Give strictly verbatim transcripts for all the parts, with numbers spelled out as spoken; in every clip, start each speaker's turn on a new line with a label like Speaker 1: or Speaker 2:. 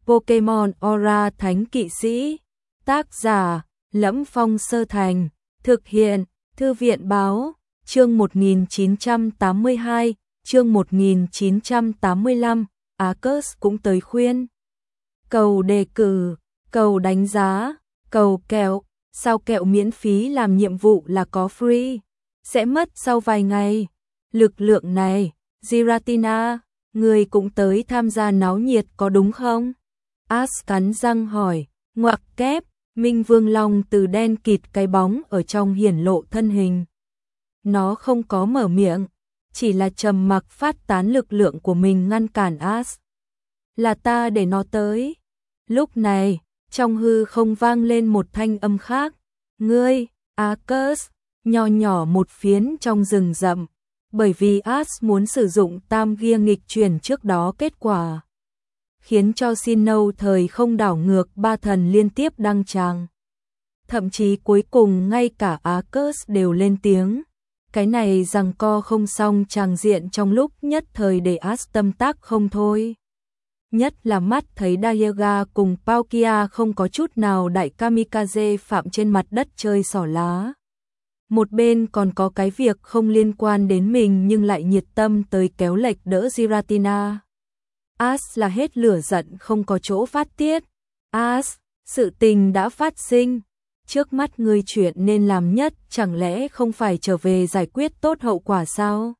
Speaker 1: Pokemon Aura Thánh Kỵ Sĩ. Tác giả: Lẫm Phong Sơ Thành. Thực hiện: Thư viện Báo. Chương một nghìn chín trăm tám mươi hai, chương một nghìn chín trăm tám mươi lăm, Arceus cũng tới khuyên. Cầu đề cử, cầu đánh giá, cầu kẹo, sao kẹo miễn phí làm nhiệm vụ là có free, sẽ mất sau vài ngày. Lực lượng này, Giratina, người cũng tới tham gia náo nhiệt có đúng không? Ash cắn răng hỏi, ngoặc kép, Minh Vương Long từ đen kịt cái bóng ở trong hiển lộ thân hình. Nó không có mở miệng, chỉ là trầm mặc phát tán lực lượng của mình ngăn cản Ash. Là ta để nó tới. Lúc này, trong hư không vang lên một thanh âm khác. Ngươi, Arceus, nho nhỏ một phiến trong rừng rậm. Bởi vì Ash muốn sử dụng tam gia nghịch chuyển trước đó kết quả, khiến cho Sinnoh thời không đảo ngược ba thần liên tiếp đăng tràng. Thậm chí cuối cùng ngay cả Arceus đều lên tiếng. Cái này giằng co không xong tràng diện trong lúc nhất thời để Ash tâm tác không thôi. Nhất là mắt thấy Dialga cùng Palkia không có chút nào đại kamikaze phạm trên mặt đất chơi xỏ lá. Một bên còn có cái việc không liên quan đến mình nhưng lại nhiệt tâm tới kéo lệch đỡ Giratina. Ash là hết lửa giận không có chỗ phát tiết. Ash, sự tình đã phát sinh. Trước mắt ngươi chuyện nên làm nhất chẳng lẽ không phải trở về giải quyết tốt hậu quả sao?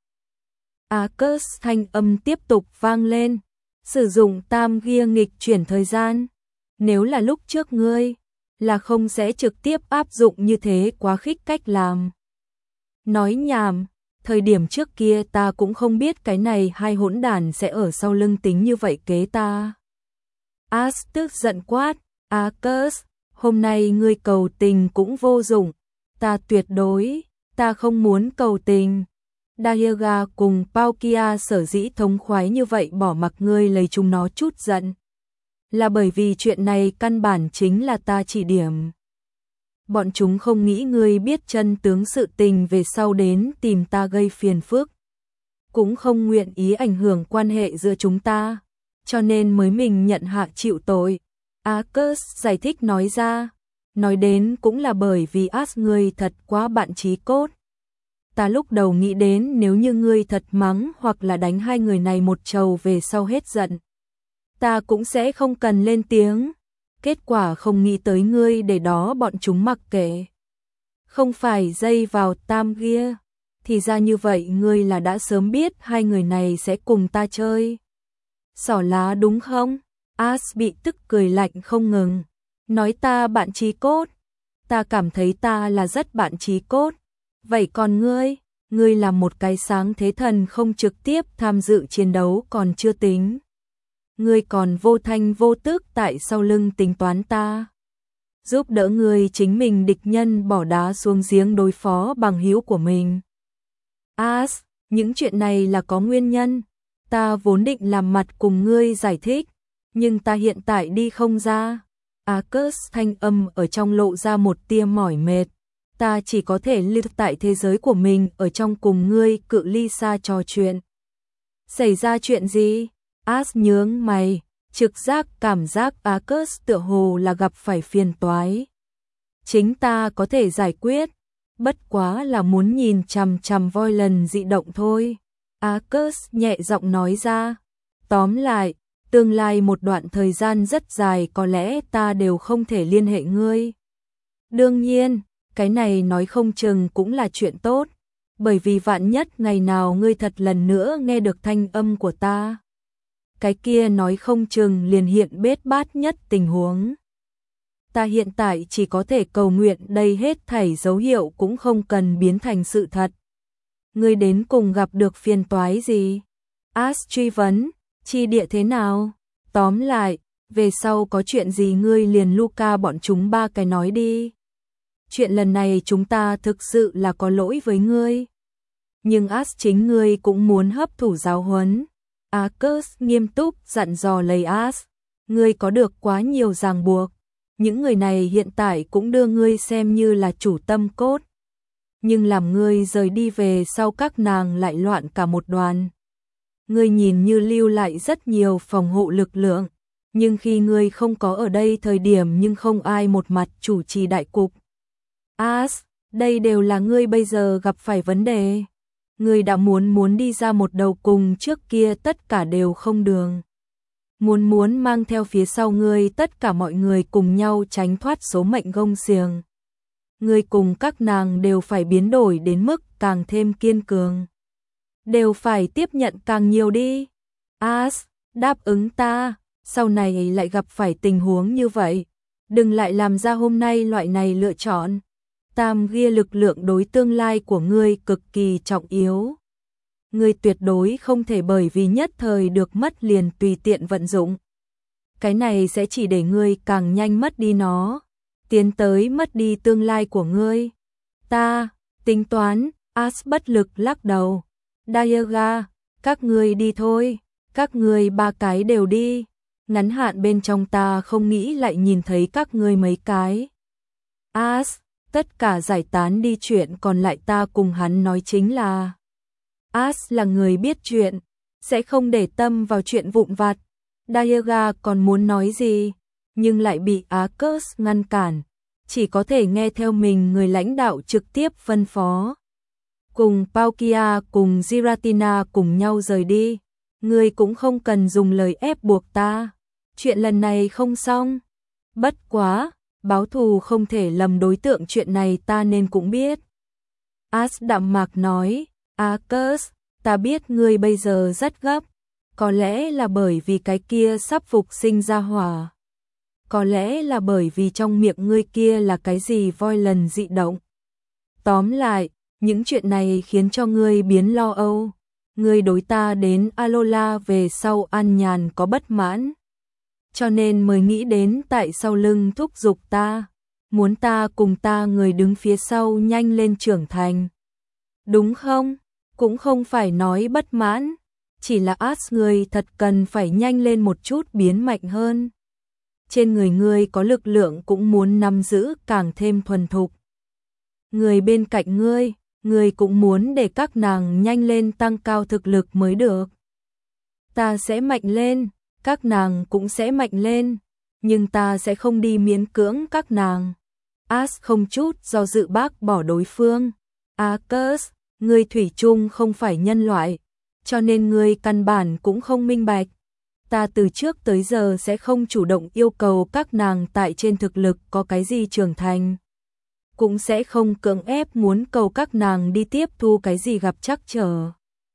Speaker 1: Arceus thanh âm tiếp tục vang lên. Sử dụng tam gia nghịch chuyển thời gian. Nếu là lúc trước ngươi, là không sẽ trực tiếp áp dụng như thế quá khích cách làm. Nói nhảm, thời điểm trước kia ta cũng không biết cái này hai hỗn đản sẽ ở sau lưng tính như vậy kế ta. Ash tức giận quát, Arceus, hôm nay ngươi cầu tình cũng vô dụng, ta tuyệt đối, ta không muốn cầu tình. Dialga cùng Palkia sở dĩ thống khoái như vậy bỏ mặc ngươi lấy chúng nó chút giận. Là bởi vì chuyện này căn bản chính là ta chỉ điểm. Bọn chúng không nghĩ ngươi biết chân tướng sự tình về sau đến tìm ta gây phiền phức. Cũng không nguyện ý ảnh hưởng quan hệ giữa chúng ta. Cho nên mới mình nhận hạ chịu tội. Arceus giải thích nói ra. Nói đến cũng là bởi vì Ash ngươi thật quá bạn chí cốt. Ta lúc đầu nghĩ đến nếu như ngươi thật mắng hoặc là đánh hai người này một trầu về sau hết giận, ta cũng sẽ không cần lên tiếng. Kết quả không nghĩ tới ngươi để đó bọn chúng mặc kệ. Không phải dây vào tam gia. Thì ra như vậy ngươi là đã sớm biết hai người này sẽ cùng ta chơi xỏ lá đúng không? Ash bị tức cười lạnh không ngừng. Nói ta bạn chí cốt. Ta cảm thấy ta là rất bạn chí cốt. Vậy còn ngươi, ngươi là một cái sáng thế thần không trực tiếp tham dự chiến đấu còn chưa tính. Ngươi còn vô thanh vô tức tại sau lưng tính toán ta. Giúp đỡ ngươi chính mình địch nhân bỏ đá xuống giếng đối phó bằng hữu của mình. Ash, những chuyện này là có nguyên nhân. Ta vốn định làm mặt cùng ngươi giải thích, nhưng ta hiện tại đi không ra. Arceus thanh âm ở trong lộ ra một tia mỏi mệt. Ta chỉ có thể lưu tại thế giới của mình ở trong cùng ngươi cự ly xa trò chuyện. Xảy ra chuyện gì? Ash nhướng mày, trực giác cảm giác Arceus tựa hồ là gặp phải phiền toái. Chính ta có thể giải quyết, bất quá là muốn nhìn chằm chằm voi lần dị động thôi. Arceus nhẹ giọng nói ra. Tóm lại, tương lai một đoạn thời gian rất dài có lẽ ta đều không thể liên hệ ngươi. Đương nhiên, cái này nói không chừng cũng là chuyện tốt, bởi vì vạn nhất ngày nào ngươi thật lần nữa nghe được thanh âm của ta. Cái kia nói không chừng liền hiện bết bát nhất tình huống. Ta hiện tại chỉ có thể cầu nguyện đây hết thảy dấu hiệu cũng không cần biến thành sự thật. Ngươi đến cùng gặp được phiền toái gì? Ash truy vấn, chi địa thế nào? Tóm lại, về sau có chuyện gì ngươi liền Luca bọn chúng ba cái nói đi. Chuyện lần này chúng ta thực sự là có lỗi với ngươi. Nhưng Ash chính ngươi cũng muốn hấp thụ giáo huấn. Arceus nghiêm túc dặn dò lấy Ash. Ngươi có được quá nhiều ràng buộc. Những người này hiện tại cũng đưa ngươi xem như là chủ tâm cốt. Nhưng làm ngươi rời đi về sau các nàng lại loạn cả một đoàn. Ngươi nhìn như lưu lại rất nhiều phòng hộ lực lượng. nhưng khi ngươi không có ở đây thời điểm nhưng không ai một mặt chủ trì đại cục. As, đây đều là ngươi bây giờ gặp phải vấn đề. Ngươi đã muốn muốn đi ra một đầu cùng trước kia tất cả đều không đường. Muốn muốn mang theo phía sau ngươi tất cả mọi người cùng nhau tránh thoát số mệnh gông xiềng. Ngươi cùng các nàng đều phải biến đổi đến mức càng thêm kiên cường. Đều phải tiếp nhận càng nhiều đi. As, đáp ứng ta, sau này lại gặp phải tình huống như vậy. Đừng lại làm ra hôm nay loại này lựa chọn. Tam ghi lực lượng đối tương lai của ngươi cực kỳ trọng yếu. Ngươi tuyệt đối không thể bởi vì nhất thời được mất liền tùy tiện vận dụng. Cái này sẽ chỉ để ngươi càng nhanh mất đi nó, tiến tới mất đi tương lai của ngươi. Ta, tính toán, As bất lực lắc đầu. Diaga, các ngươi đi thôi, các ngươi ba cái đều đi. Ngắn hạn bên trong ta không nghĩ lại nhìn thấy các ngươi mấy cái. As, tất cả giải tán đi, chuyện còn lại ta cùng hắn nói chính là. As là người biết chuyện, sẽ không để tâm vào chuyện vụn vặt. Diaga còn muốn nói gì, nhưng lại bị Arcus ngăn cản, chỉ có thể nghe theo mình người lãnh đạo trực tiếp phân phó. Cùng Paukia cùng Giratina cùng nhau rời đi, ngươi cũng không cần dùng lời ép buộc ta. Chuyện lần này không xong. Bất quá, báo thù không thể lầm đối tượng, chuyện này ta nên cũng biết. As đạm mạc nói, Arcus, ta biết ngươi bây giờ rất gấp, có lẽ là bởi vì cái kia sắp phục sinh ra hỏa. Có lẽ là bởi vì trong miệng ngươi kia là cái gì voi lần dị động. Tóm lại, những chuyện này khiến cho ngươi biến lo âu. Ngươi đối ta đến Alola về sau an nhàn có bất mãn, cho nên mới nghĩ đến tại sau lưng thúc giục ta, muốn ta cùng ta người đứng phía sau nhanh lên trưởng thành. Đúng không? Cũng không phải nói bất mãn, chỉ là As người thật cần phải nhanh lên một chút, biến mạnh hơn. Trên người ngươi có lực lượng cũng muốn nắm giữ càng thêm thuần thục. Người bên cạnh ngươi, ngươi cũng muốn để các nàng nhanh lên tăng cao thực lực mới được. Ta sẽ mạnh lên, các nàng cũng sẽ mạnh lên, nhưng ta sẽ không đi miễn cưỡng các nàng. As không chút do dự bác bỏ đối phương. Arcus, ngươi thủy chung không phải nhân loại, cho nên ngươi căn bản cũng không minh bạch. Ta từ trước tới giờ sẽ không chủ động yêu cầu các nàng tại trên thực lực có cái gì trưởng thành, cũng sẽ không cưỡng ép muốn cầu các nàng đi tiếp thu cái gì gặp trắc trở.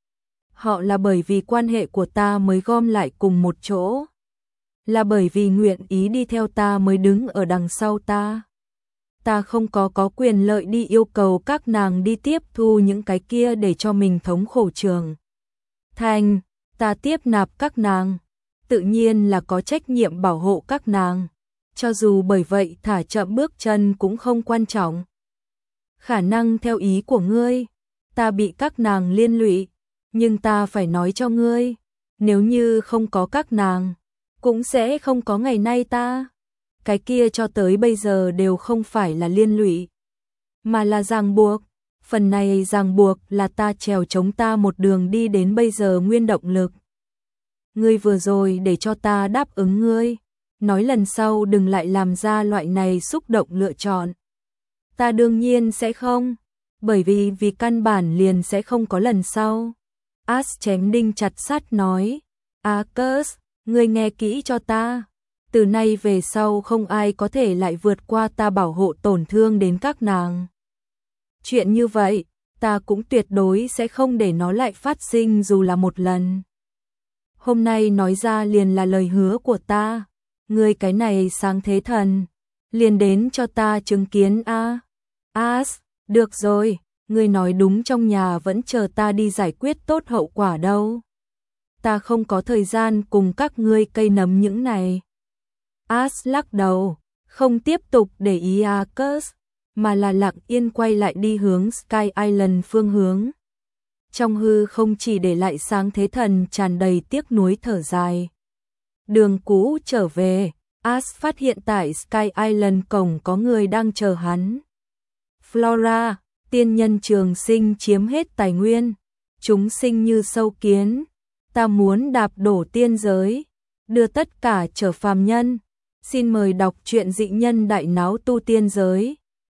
Speaker 1: Họ là bởi vì quan hệ của ta mới gom lại cùng một chỗ, là bởi vì nguyện ý đi theo ta mới đứng ở đằng sau ta. Ta không có có quyền lợi đi yêu cầu các nàng đi tiếp thu những cái kia để cho mình thống khổ trường thành. Ta tiếp nạp các nàng, tự nhiên là có trách nhiệm bảo hộ các nàng, cho dù bởi vậy thả chậm bước chân cũng không quan trọng. Khả năng theo ý của ngươi, ta bị các nàng liên lụy, nhưng ta phải nói cho ngươi, nếu như không có các nàng, cũng sẽ không có ngày nay ta. Cái kia cho tới bây giờ đều không phải là liên lụy, mà là ràng buộc. Phần này ràng buộc là ta trèo chống ta một đường đi đến bây giờ nguyên động lực. Ngươi vừa rồi để cho ta đáp ứng ngươi, nói lần sau đừng lại làm ra loại này xúc động lựa chọn. Ta đương nhiên sẽ không, bởi vì vì căn bản liền sẽ không có lần sau. As chém đinh chặt sắt nói, Arcus, ngươi nghe kỹ cho ta. Từ nay về sau không ai có thể lại vượt qua ta bảo hộ tổn thương đến các nàng. Chuyện như vậy, ta cũng tuyệt đối sẽ không để nó lại phát sinh dù là một lần. Hôm nay nói ra liền là lời hứa của ta. Ngươi cái này sáng thế thần, liền đến cho ta chứng kiến a. As, được rồi, ngươi nói đúng, trong nhà vẫn chờ ta đi giải quyết tốt hậu quả đâu. Ta không có thời gian cùng các ngươi cây nấm những này. As lắc đầu, không tiếp tục để ý Arcus, mà là lặng yên quay lại đi hướng Sky Island phương hướng. Trong hư không chỉ để lại sáng thế thần tràn đầy tiếc nuối thở dài. Đường cũ trở về, As phát hiện tại Sky Island cổng có người đang chờ hắn. Flora, tiên nhân trường sinh chiếm hết tài nguyên, chúng sinh như sâu kiến, ta muốn đạp đổ tiên giới. đưa tất cả trở phàm nhân. Xin mời đọc truyện Dị nhân đại náo tu tiên giới.